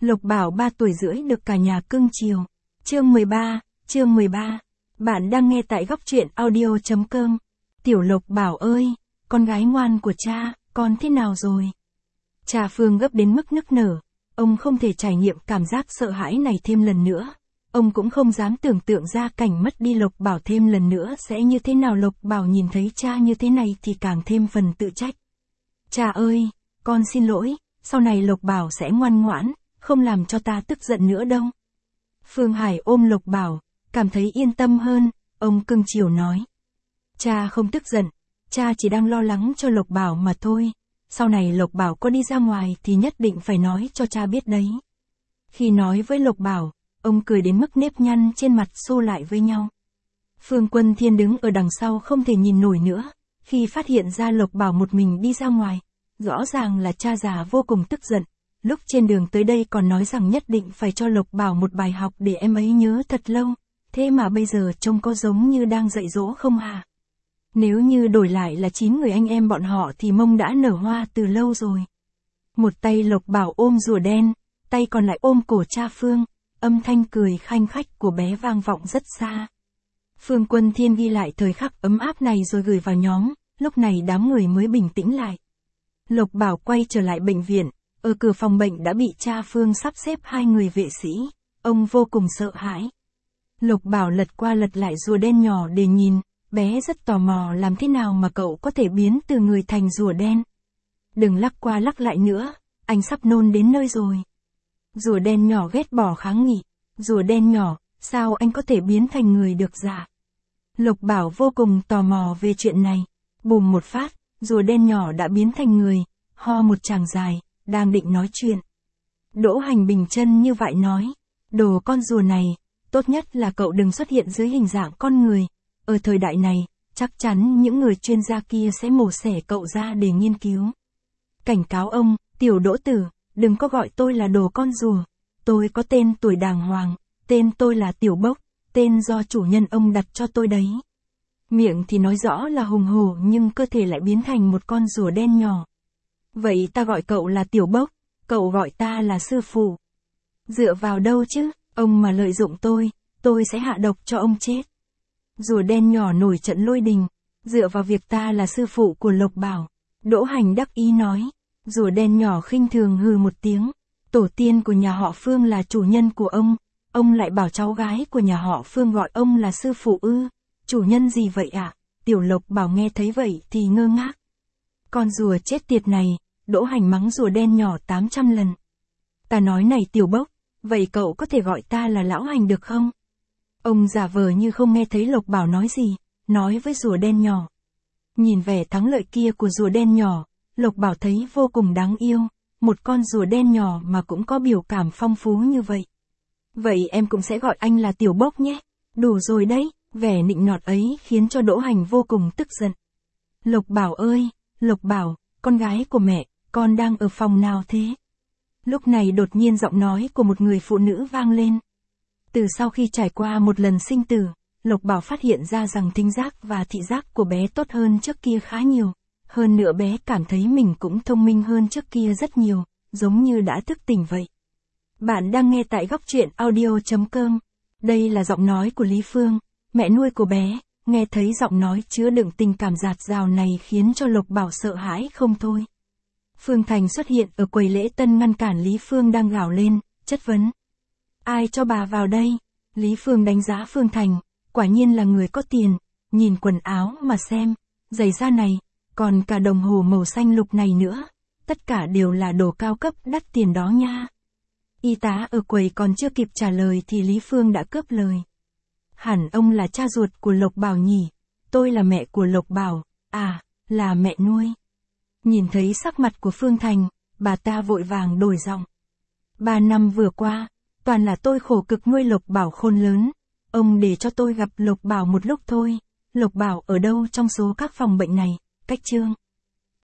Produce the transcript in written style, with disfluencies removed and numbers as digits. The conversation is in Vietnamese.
Lộc Bảo 3 tuổi rưỡi được cả nhà cưng chiều. Chương 13. Bạn đang nghe tại góc truyện audio.com. Tiểu Lộc Bảo ơi, con gái ngoan của cha, con thế nào rồi? Cha Phương gấp đến mức nức nở. Ông không thể trải nghiệm cảm giác sợ hãi này thêm lần nữa. Ông cũng không dám tưởng tượng ra cảnh mất đi Lộc Bảo thêm lần nữa sẽ như thế nào. Lộc Bảo nhìn thấy cha như thế này thì càng thêm phần tự trách. Cha ơi, con xin lỗi, sau này Lộc Bảo sẽ ngoan ngoãn, không làm cho ta tức giận nữa đâu. Phương Hải ôm Lộc Bảo, cảm thấy yên tâm hơn, ông cưng chiều nói. Cha không tức giận, cha chỉ đang lo lắng cho Lộc Bảo mà thôi. Sau này Lộc Bảo có đi ra ngoài thì nhất định phải nói cho cha biết đấy. Khi nói với Lộc Bảo, ông cười đến mức nếp nhăn trên mặt xô lại với nhau. Phương Quân Thiên đứng ở đằng sau không thể nhìn nổi nữa, khi phát hiện ra Lộc Bảo một mình đi ra ngoài. Rõ ràng là cha già vô cùng tức giận. Lúc trên đường tới đây còn nói rằng nhất định phải cho Lộc Bảo một bài học để em ấy nhớ thật lâu. Thế mà bây giờ trông có giống như đang dạy dỗ không hả? Nếu như đổi lại là 9 người anh em bọn họ thì mông đã nở hoa từ lâu rồi. Một tay Lộc Bảo ôm rùa đen, tay còn lại ôm cổ cha Phương, âm thanh cười khanh khách của bé vang vọng rất xa. Phương Quân Thiên ghi lại thời khắc ấm áp này rồi gửi vào nhóm, lúc này đám người mới bình tĩnh lại. Lộc Bảo quay trở lại bệnh viện, ở cửa phòng bệnh đã bị cha Phương sắp xếp 2 người vệ sĩ, ông vô cùng sợ hãi. Lộc Bảo lật qua lật lại rùa đen nhỏ để nhìn, bé rất tò mò làm thế nào mà cậu có thể biến từ người thành rùa đen. Đừng lắc qua lắc lại nữa, anh sắp nôn đến nơi rồi. Rùa đen nhỏ ghét bỏ kháng nghị, rùa đen nhỏ, sao anh có thể biến thành người được dạ? Lộc Bảo vô cùng tò mò về chuyện này, bùm một phát, rùa đen nhỏ đã biến thành người, ho một tràng dài, đang định nói chuyện. Đỗ Hành bình chân như vậy nói, đồ con rùa này, tốt nhất là cậu đừng xuất hiện dưới hình dạng con người. Ở thời đại này, chắc chắn những người chuyên gia kia sẽ mổ xẻ cậu ra để nghiên cứu. Cảnh cáo ông, Tiểu Đỗ Tử, đừng có gọi tôi là đồ con rùa. Tôi có tên tuổi đàng hoàng, tên tôi là Tiểu Bốc, tên do chủ nhân ông đặt cho tôi đấy. Miệng thì nói rõ là hùng hổ nhưng cơ thể lại biến thành một con rùa đen nhỏ. Vậy ta gọi cậu là Tiểu Bốc, cậu gọi ta là sư phụ. Dựa vào đâu chứ, ông mà lợi dụng tôi sẽ hạ độc cho ông chết. Rùa đen nhỏ nổi trận lôi đình, dựa vào việc ta là sư phụ của Lộc Bảo. Đỗ Hành đắc ý nói, rùa đen nhỏ khinh thường hừ một tiếng, tổ tiên của nhà họ Phương là chủ nhân của ông lại bảo cháu gái của nhà họ Phương gọi ông là sư phụ ư, chủ nhân gì vậy ạ? Tiểu Lộc Bảo nghe thấy vậy thì ngơ ngác. Con rùa chết tiệt này, Đỗ Hành mắng rùa đen nhỏ 800 lần. Ta nói này Tiểu Bốc, vậy cậu có thể gọi ta là Lão Hành được không? Ông giả vờ như không nghe thấy Lộc Bảo nói gì, nói với rùa đen nhỏ. Nhìn vẻ thắng lợi kia của rùa đen nhỏ, Lộc Bảo thấy vô cùng đáng yêu, một con rùa đen nhỏ mà cũng có biểu cảm phong phú như vậy. Vậy em cũng sẽ gọi anh là Tiểu Bốc nhé, đủ rồi đấy, vẻ nịnh nọt ấy khiến cho Đỗ Hành vô cùng tức giận. Lộc Bảo ơi, Lộc Bảo, con gái của mẹ, con đang ở phòng nào thế? Lúc này đột nhiên giọng nói của một người phụ nữ vang lên. Từ sau khi trải qua một lần sinh tử, Lộc Bảo phát hiện ra rằng thính giác và thị giác của bé tốt hơn trước kia khá nhiều. Hơn nữa bé cảm thấy mình cũng thông minh hơn trước kia rất nhiều, giống như đã thức tỉnh vậy. Bạn đang nghe tại góc truyện audio.com. Đây là giọng nói của Lý Phương, mẹ nuôi của bé. Nghe thấy giọng nói chứa đựng tình cảm dạt dào này khiến cho Lộc Bảo sợ hãi không thôi. Phương Thành xuất hiện ở quầy lễ tân ngăn cản Lý Phương đang gào lên, chất vấn. Ai cho bà vào đây? Lý Phương đánh giá Phương Thành, quả nhiên là người có tiền, nhìn quần áo mà xem, giày da này, còn cả đồng hồ màu xanh lục này nữa, tất cả đều là đồ cao cấp đắt tiền đó nha. Y tá ở quầy còn chưa kịp trả lời thì Lý Phương đã cướp lời. Hẳn ông là cha ruột của Lộc Bảo nhỉ? Tôi là mẹ của Lộc Bảo, à, là mẹ nuôi. Nhìn thấy sắc mặt của Phương Thành, bà ta vội vàng đổi giọng. 3 năm vừa qua, toàn là tôi khổ cực nuôi Lộc Bảo khôn lớn. Ông để cho tôi gặp Lộc Bảo một lúc thôi. Lộc Bảo ở đâu trong số các phòng bệnh này? Cách Trương.